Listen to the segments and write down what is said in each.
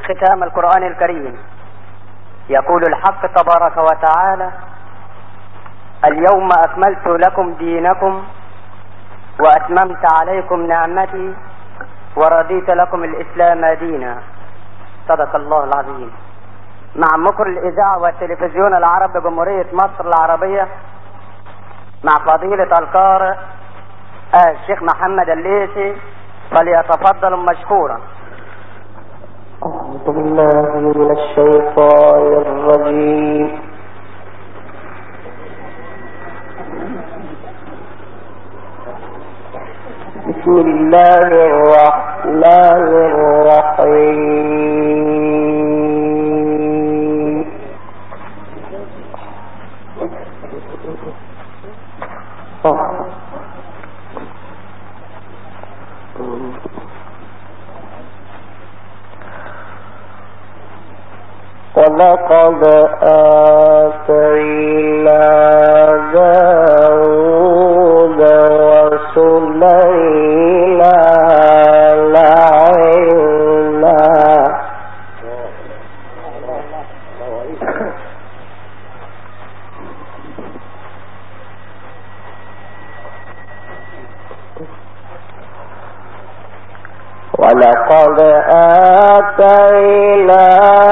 ختام القرآن الكريم. يقول الحق تبارك وتعالى: اليوم أكملت لكم دينكم وأتممت عليكم نعمتي ورضيت لكم الإسلام دينا. صدق الله العظيم. مع مقر الإذاعة والتلفزيون العرب بجمهورية مصر العربية، مع فضيلة القارئ الشيخ محمد الليثي، فليتفضل مشكورا. أعوذ بالله من الشيطان الرجيم. بسم الله الرحمن الرحيم. ولقد آتينا داود وسليمان علما. ولقد آتينا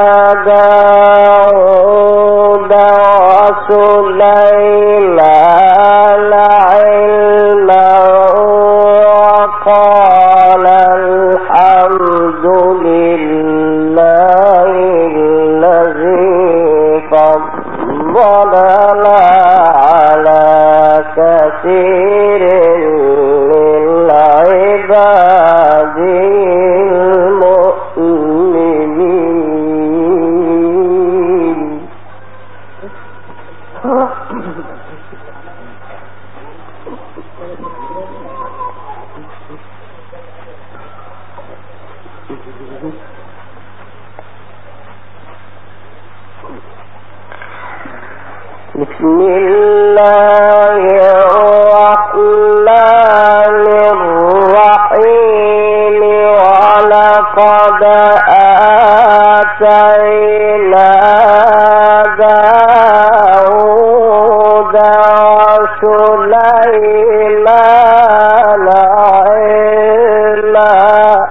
داود وسليمان علما وقال الحمد لله الذي فضلنا على كثير من عباده بسم الله الرحمن الرحيم. ولقد آتينا داود وسليمان علما.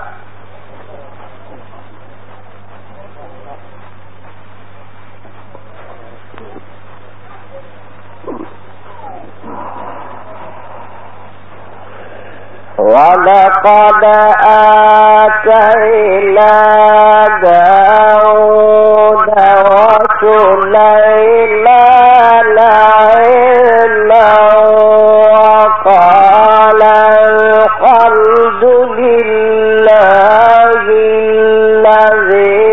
ولقد آتينا داود وسليمان علما وقال الحمد لله الذي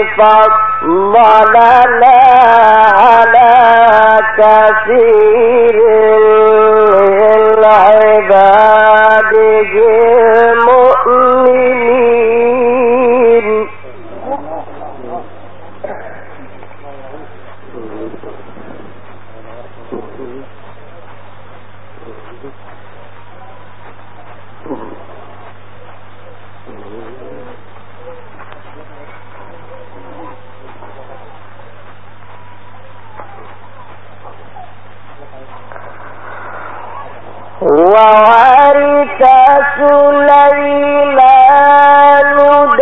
فضلنا على كثير من عباده المؤمنين. وورث سليمان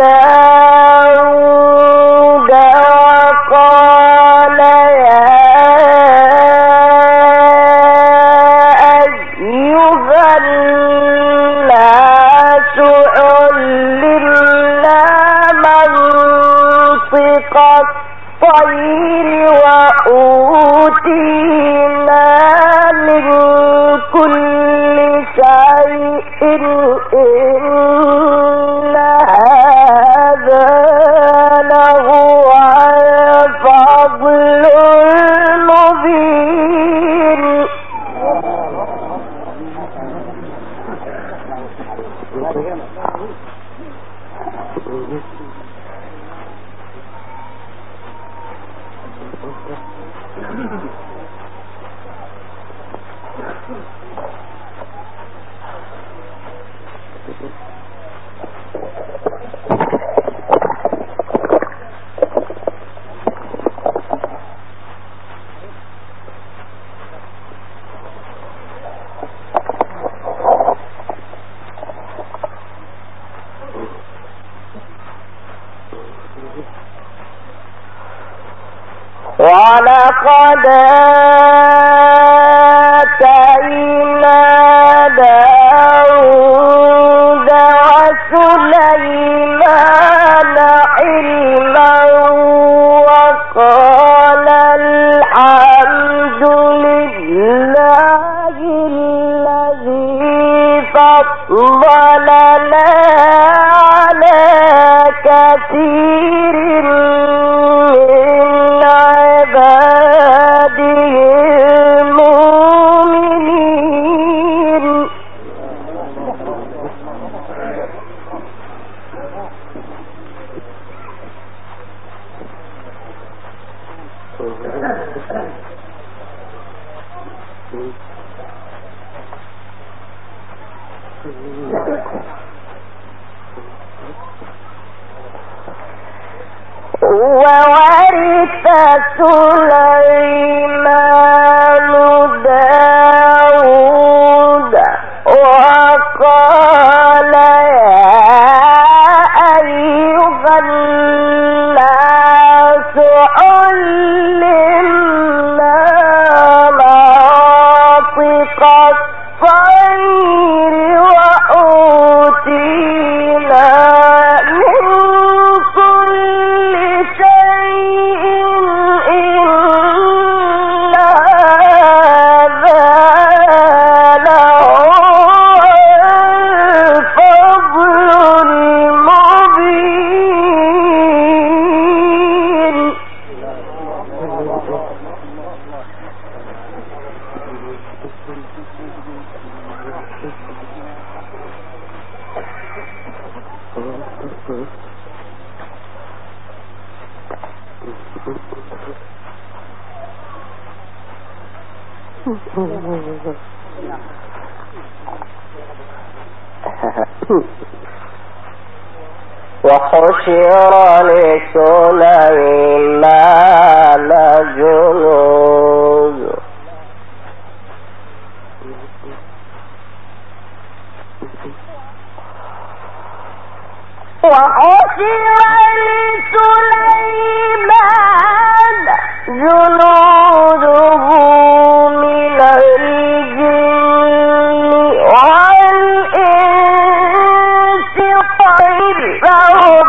داود وقال يا أيها الناس علمنا منطق الطير وأوتينا من كل شيء إن هذا لهو الفضل المبين. ولقد آتينا داود وسليمان علما وقال الحمد لله الذي فضلنا على كثير من عباده المؤمنين. وورث سليمان داود وقال يا أيها الناس علمنا مناطق الطير وأوتينا من كل شيء إن هذا لهو الفضل المبين. وحشر لسليمان جنود جنوده من الجن والإنس فهم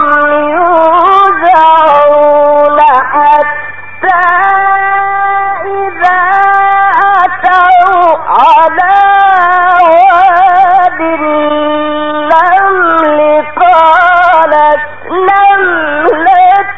يوزعون حتى إذا أتوا على واد النمل قالت نملة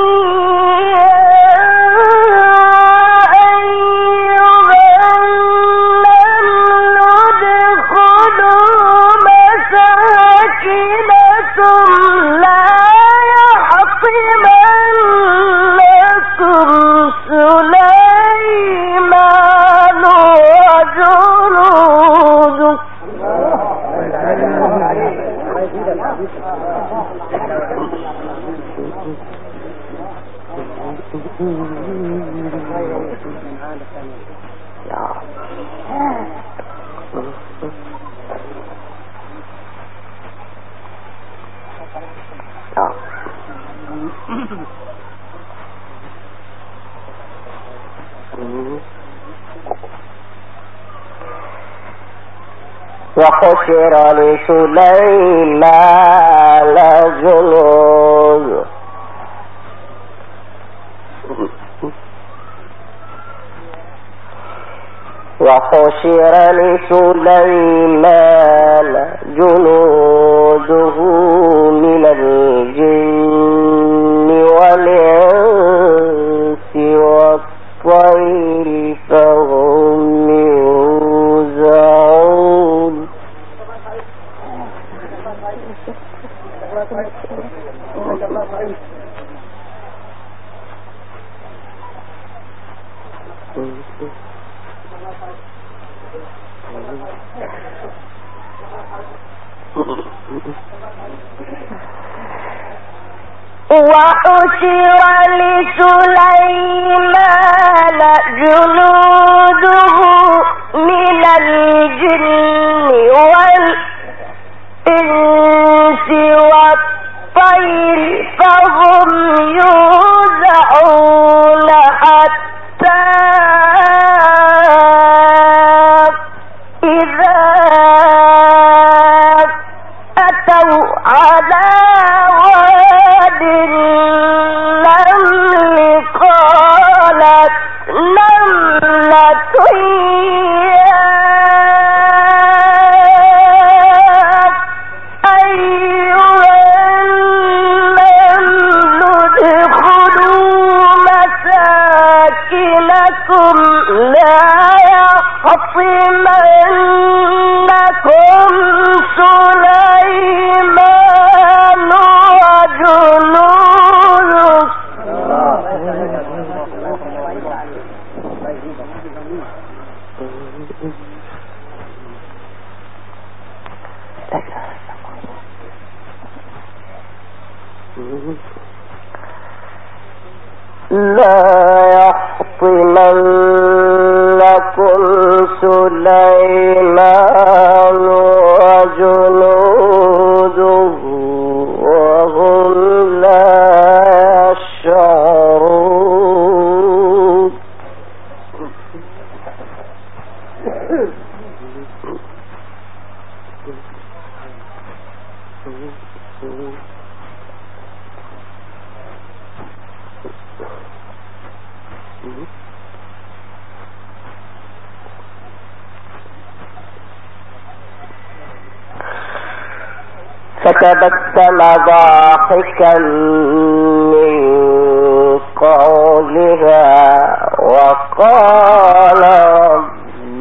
وحشر لسليمان جنود وحشر لسليمان جنوده من الجن والإنس والطير فهم يوزعون وحشر لسليمان جنوده من الجن والإنس والطير فهم يوزعون حتى لا يحطمنكم سليمان وجنوده وهم لا يشعرون. فتبسم ضاحكا من قولها وقال رب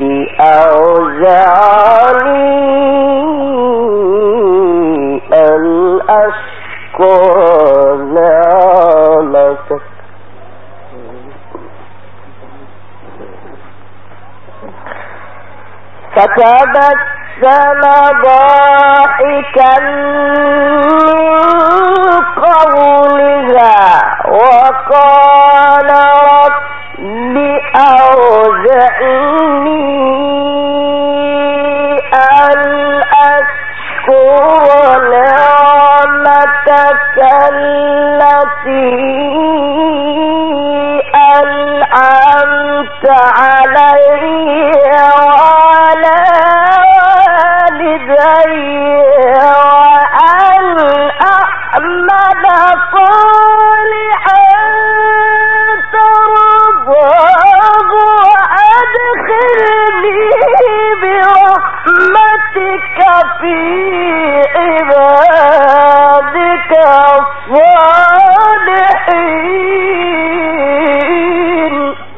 أوزعني أن أشكر نعمتك فتبسم ضاحكا من قولها وقال رب أوزعني أن أشكر نعمتك التي أنعمت علي وعلى والدي وأن أعمل صالحا ترضاه وأدخلني برحمتك في عبادك الصالحين.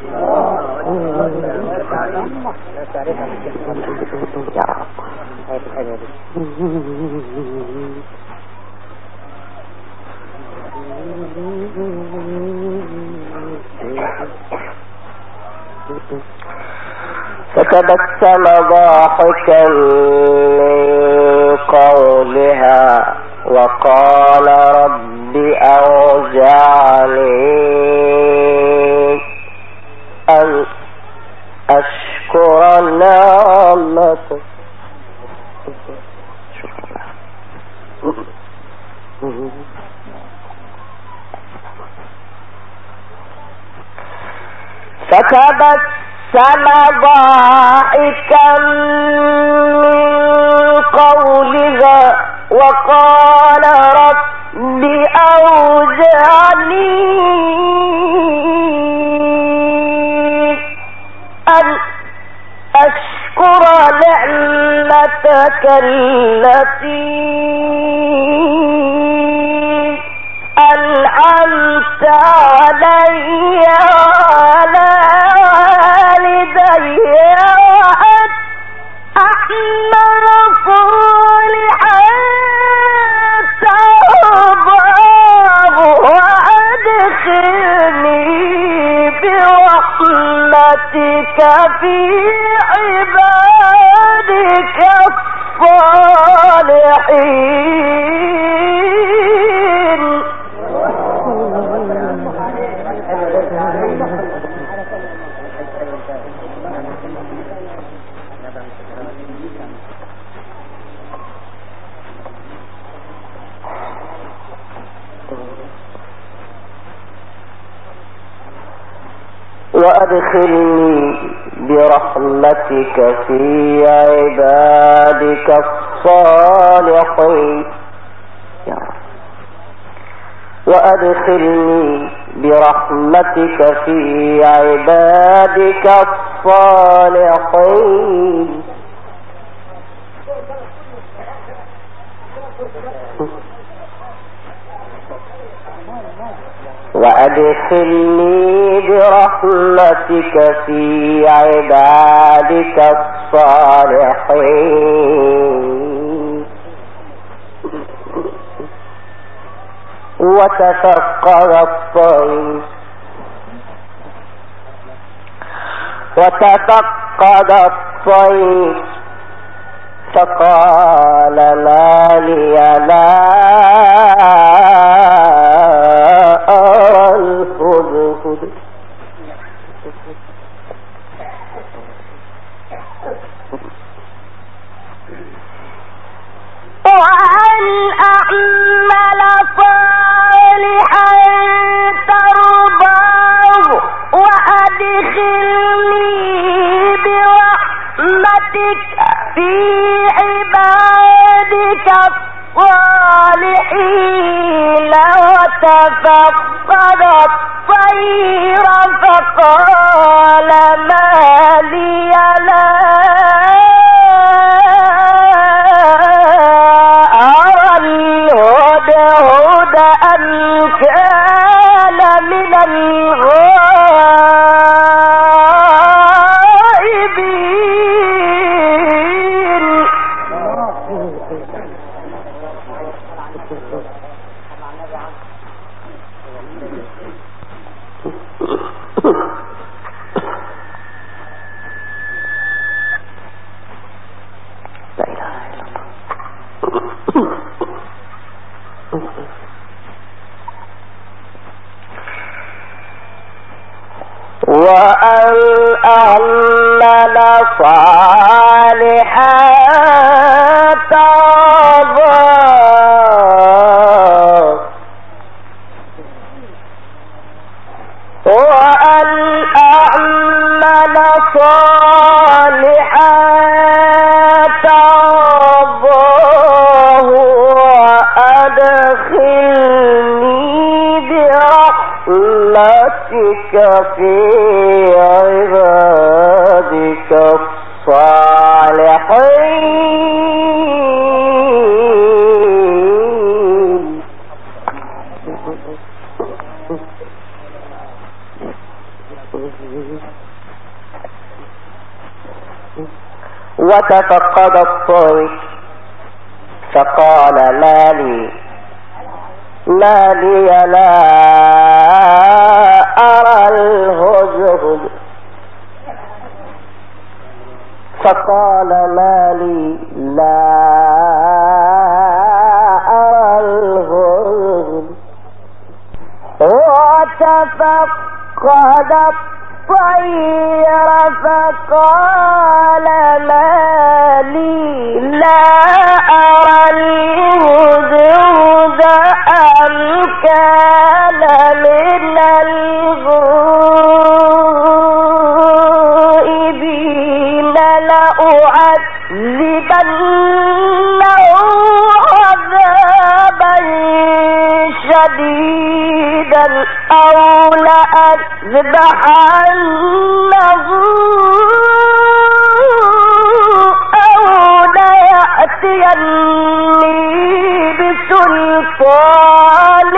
فتبسم ضاحكا من قولها وقال رب أوزعني أن أشكر نعمتك فتبسم ضاحكا من قولها وقال رب أوزعني أن أشكر نعمتك التي أنعمت علي وعلى والدي وأن أعمل صالحا ترضاه وأدخلني برحمتك في عبادك الصالحين. وأدخلني برحمتك في عبادك الصالحين. وأدخلني برحمتك في عبادك الصالحين. وأدخلني برحمتك في عبادك الصالحين. وتفقد الطير فقال ما لي لا أرى الهدهد وأن أعمل صالحا ترضاه وأدخلني برحمتك في عبادك الصالحين. وتفقد الطير فقال ما لي لا أرى الهدهد أم كان من الغائبين. وأن أعمل صالحا ترضاه وأن أعمل صالحا ترضاه وأدخلني برحمتك في عبادك الصالحين. وتفقد الطير فقال ما لي لا أرى الهدهد فقال ما لي لا أرى الهدهد وتفقد الطير فقال ما لي لا أرى الهدهد أم كان من الغائبين. لأعذبنه عذابا شديدا أو لأذبحنه أو ليأتيني بسلطان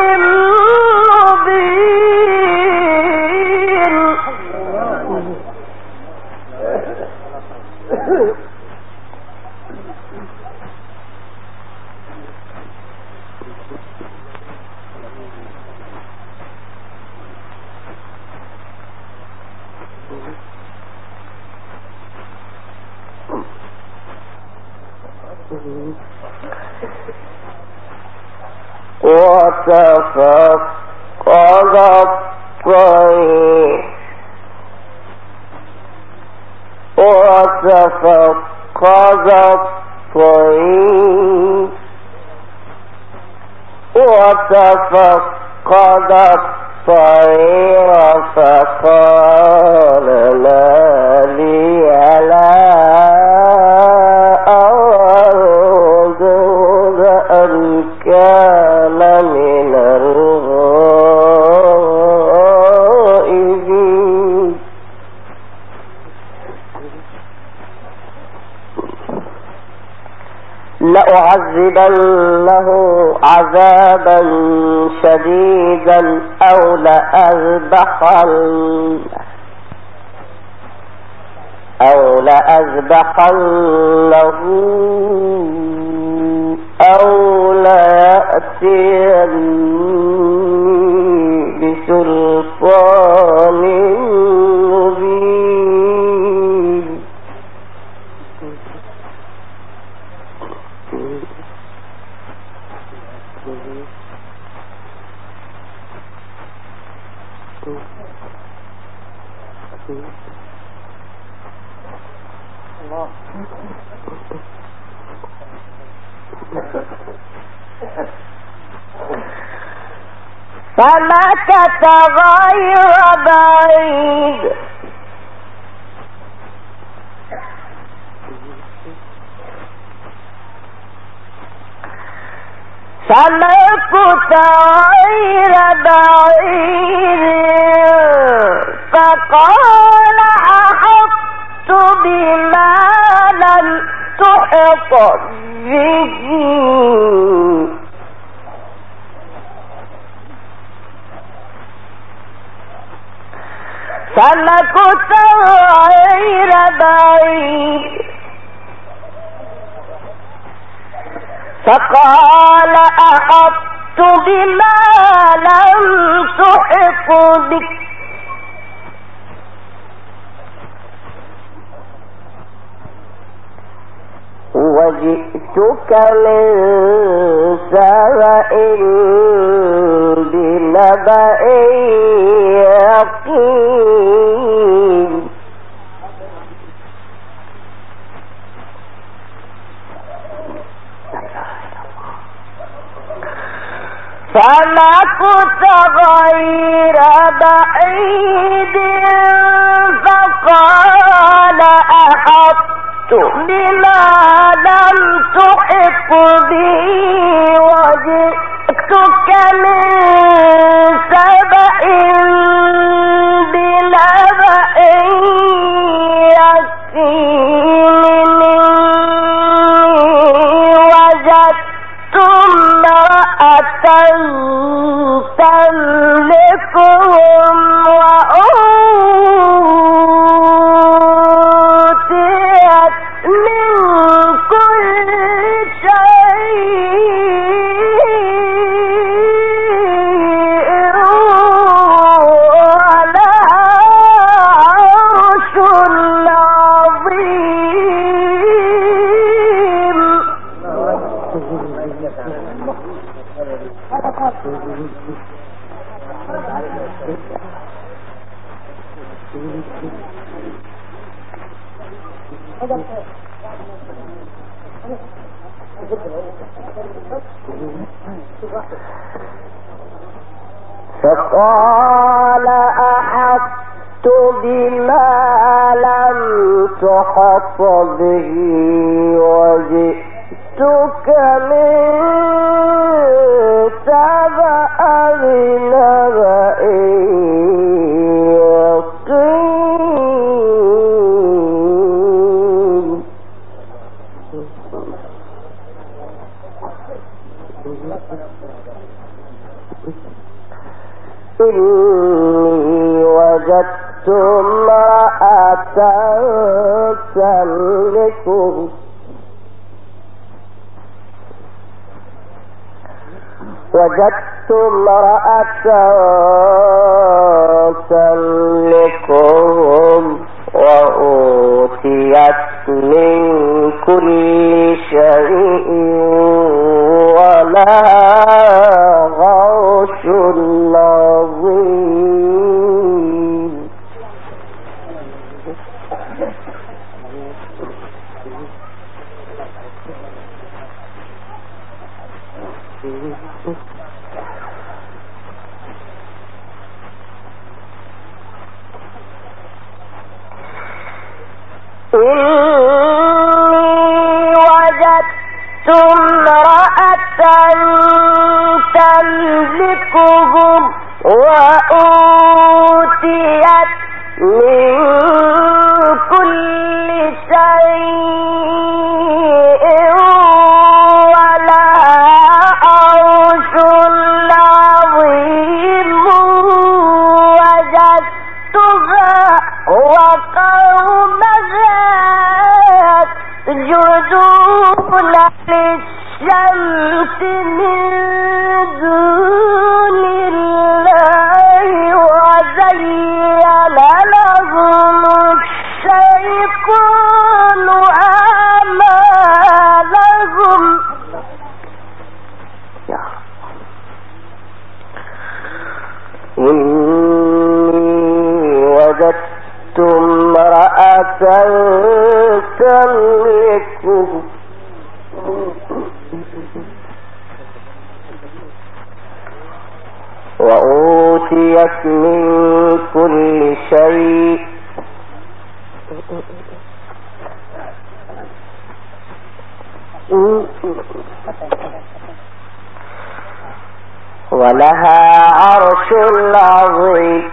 مبين. وتفقد الطير فقال ما لي لا أرى الهدهد أم كان من الغائبين. لأعذبنه عذابا شديدا أو لأذبحنه أو ليأتيني بسلطان مبين. فمكث غير بعيد فقال أحطت بما لم تحط به فمكث غير بعيد فقال أحطت بما لم تحط به وجئتك من سبأ بنبأ يقين فمكث غير بعيد فقال أحطت بما لم تحط به وجئتك من سبأ بنبأ يقين وجدت امرأة تملكهم وأوتيت من كل شيء ولها عرش عظيم. فقال أحطت بما لم تحط به وجئتك من سبأ بنبأ يقين. إني وجدت امرأة تملكهم وأوتيت من كل شيء ولها عرش عظيم. إني وجدت امرأة تملكهم وأوتيت من كل شيء ولها عرش عظيم. وجدتها وقومها يسجدون للشمس من دون الله وزين لهم الشيطان أعمالهم. إني وجدت امرأة تملكهم وأوتيت من كل شيء ولها عرش عظيم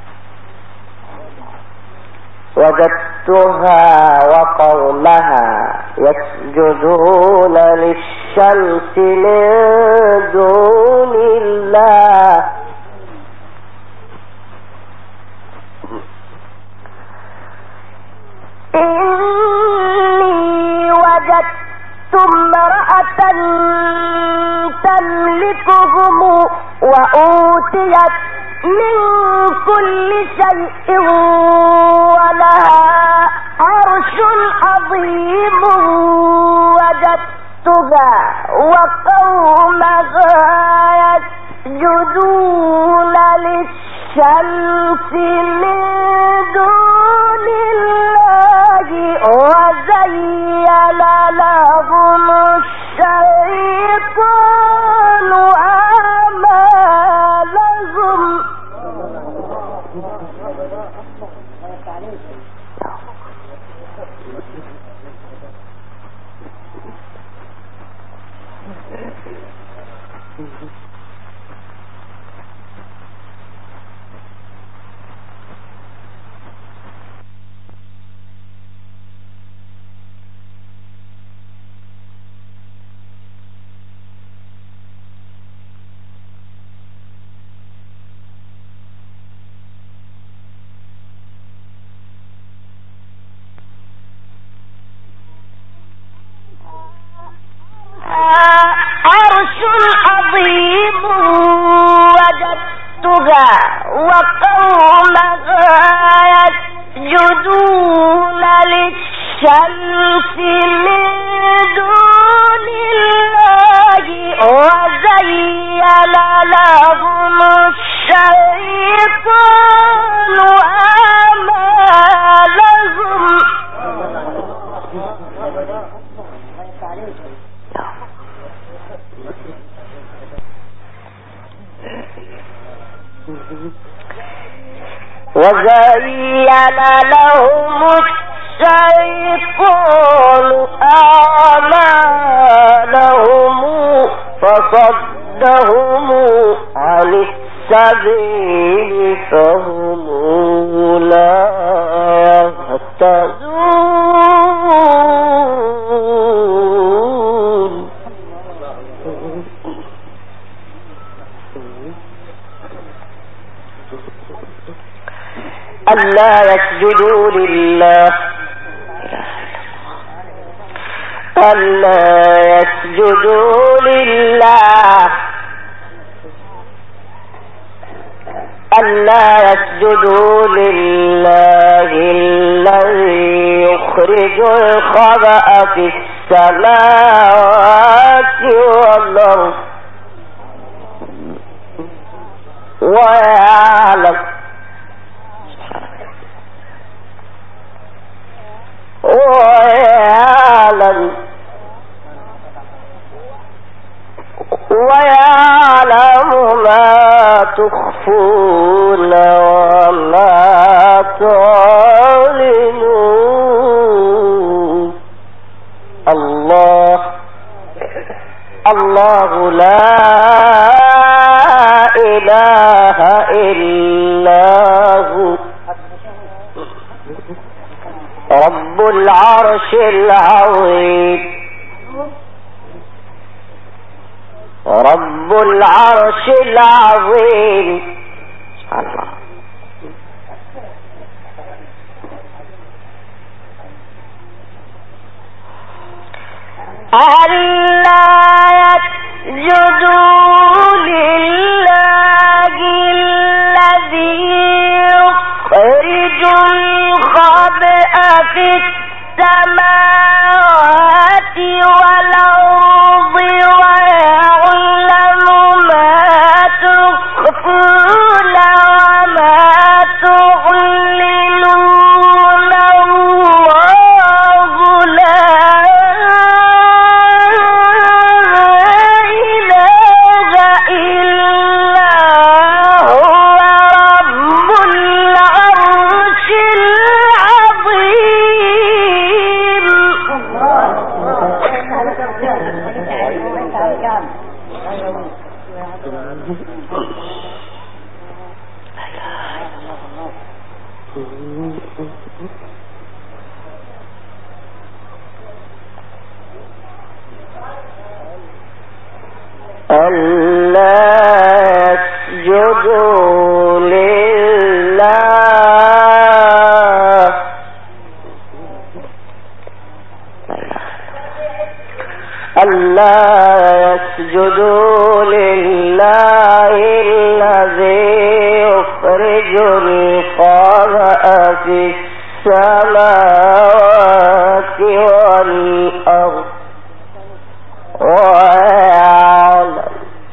وجدتها وقومها يسجدون للشمس من دون الله إني وجدت امرأة تملكهم وأوتيت من كل شيء ولها عرش عظيم وجدتها وقومها يسجدون للشمس من دون الله وزين لهم الشيطان أعمالهم عرش عظيم وجدتها وقومها يسجدون للشمس من دون الله وزين لهم الشيطان أعمالهم وزين لهم الشيطان أعمالهم فصدهم عن السبيل فهم لا يهتدون ألا يسجدوا لله ألا يسجدوا لله ألا يسجدوا لله الذي يخرج الخبأ في السماوات والأرض ويعلم ما تخفون وما تعلنون الله لا إله إلا هو رب العرش العظيم رب العرش العظيم الله ألا يسجدوا لله الذي يخرج الخبأ في السماوات والأرض ويعلم ما تخفون وما تعلنون الله لا إله إلا ألا يسجدوا لله ألا يسجدوا لله الذي يخرج الخبأ في السماوات والأرض ويعلم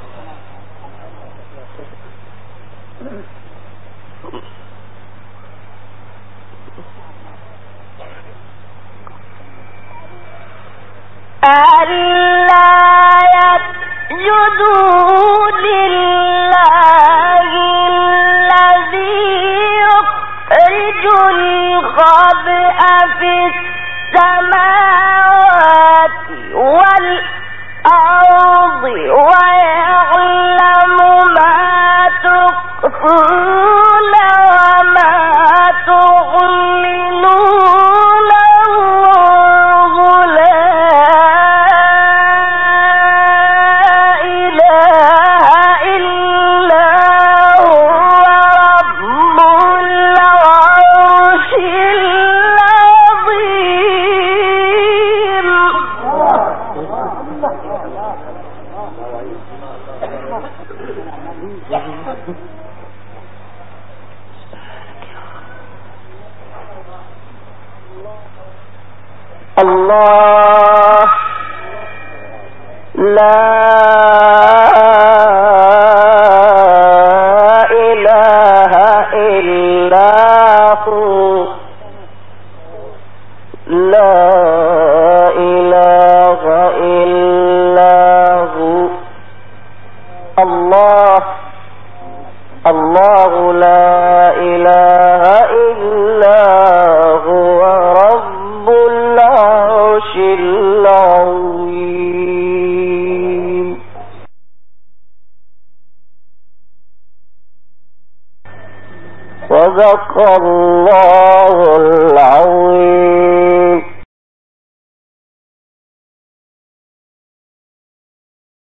ألا يسجدوا لله الذي يخرج الخبأ في السماوات والأرض ويعلم ما تخفون وما تعلنون الله لا إله إلا هو رب العرش العظيم. الله لا إله إلا هو لا إله إلا هو الله الله لا إله إلا هو رب العرش العظيم. صدق الله